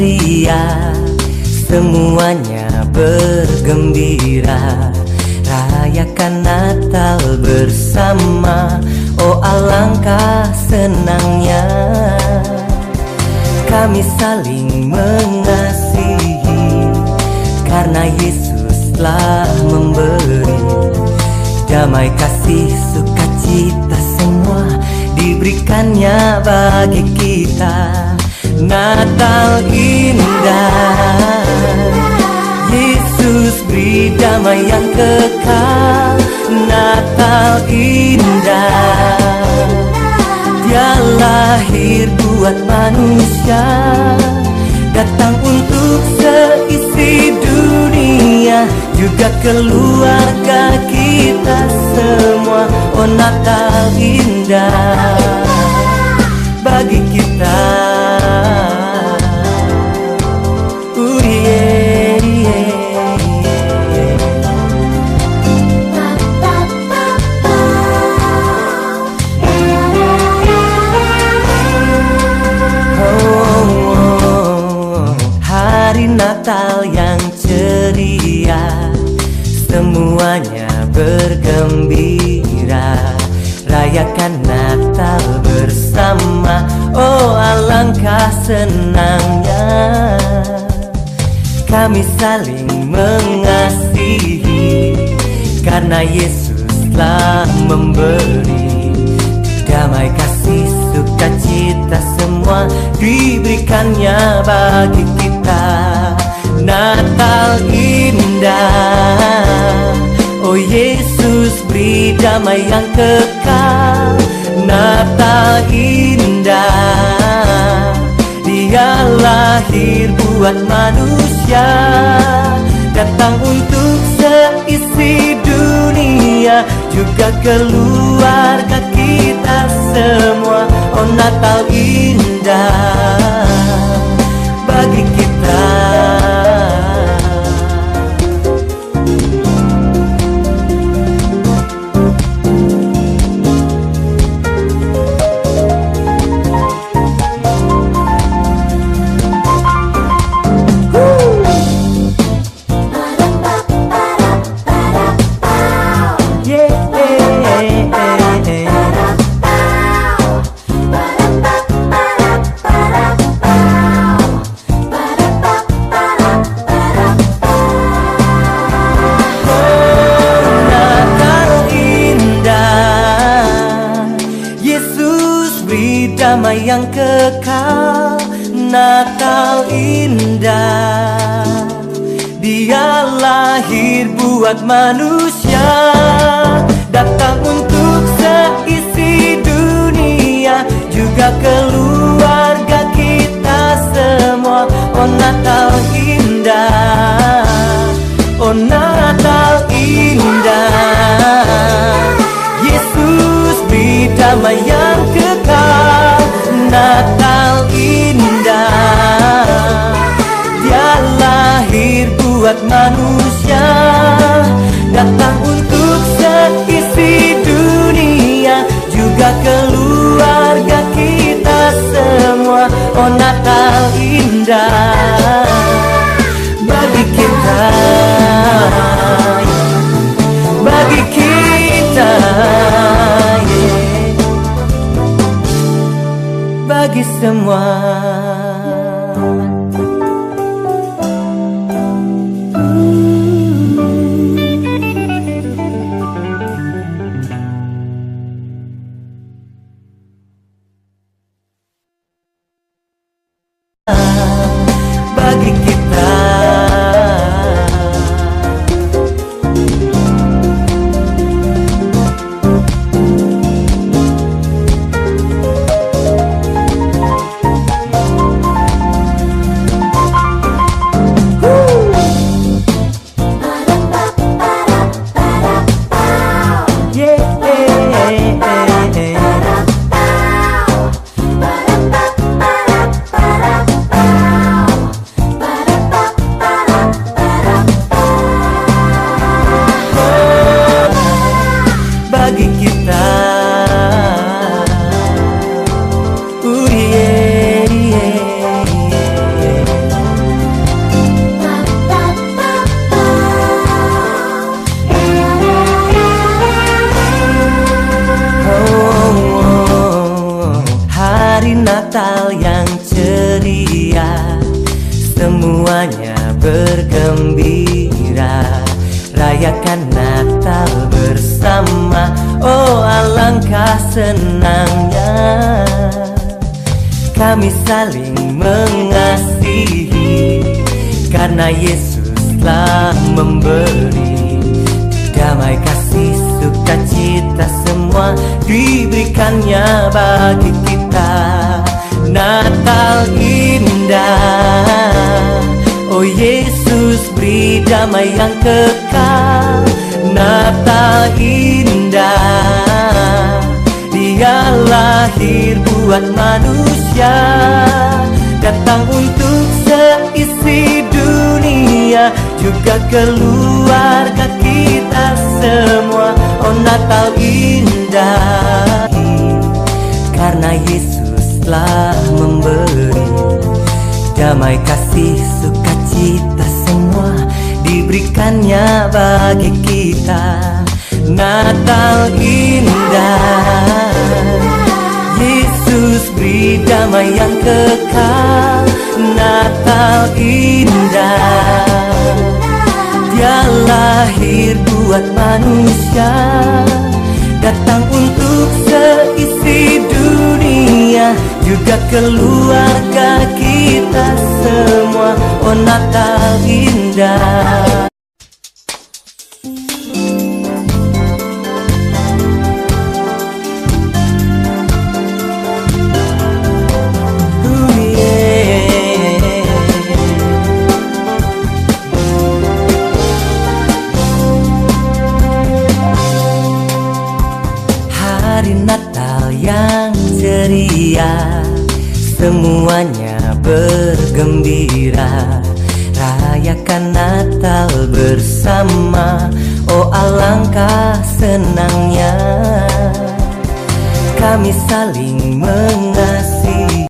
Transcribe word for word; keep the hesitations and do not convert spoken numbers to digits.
ceria, semuanya bergembira, rayakan Natal bersama. Oh alangkah senangnya kami saling mengasihi, karena Yesus telah memberi damai, kasih, sukacita semua diberikannya bagi kita. Natal indah, Yesus beri damai yang kekal. Natal indah, Dia lahir buat manusia, datang untuk seisi dunia, juga keluarga kita semua. Oh Natal indah bagi kita. Uh, yeah, yeah, yeah. Oh, hari Natal yang ceria, semuanya bergembira, rayakan Natal bersama. Oh alangkah senangnya kami saling mengasihi, karena Yesus telah memberi damai, kasih, sukacita semua diberikannya bagi kita. Natal indah, oh Yesus beri damai yang kekal. Natal indah, Dia lahir buat manusia, datang untuk seisi dunia, juga keluarga kita semua. Oh Natal indah bagi kita. Damai yang kekal. Natal indah, Dia lahir buat manusia, datang untuk seisi dunia, juga keluarga kita semua. Oh Natal indah, oh Natal indah, Yesus beri damai yang kekal. Natal indah, Dia lahir buat manusia, datang untuk seisi dunia, juga keluarga kita semua. Oh Natal indah bagi kita, bagi kita, yeah, bagi semua. Bagi kita. Natal yang ceria, semuanya bergembira, rayakan Natal bersama. Oh alangkah senangnya kami saling mengasihi, karena Yesus telah memberi damai, kasih, sukacita, semua diberikannya bagi kita. Natal indah, oh Yesus beri damai yang kekal. Natal indah, Dia lahir buat manusia, datang untuk seisi dunia, juga keluarga kita semua. Oh Natal indah, karena Yesus telah memberi damai, kasih, sukacita, semua diberikannya bagi kita. Natal indah, Yesus beri damai yang kekal. Natal indah, Dia lahir buat manusia, datang untuk seisi dunia, juga keluarga kita semua. Oh Natal indah. Hari Natal yang ceria, semuanya bergembira, rayakan Natal bersama. Oh alangkah senangnya kami saling mengasihi.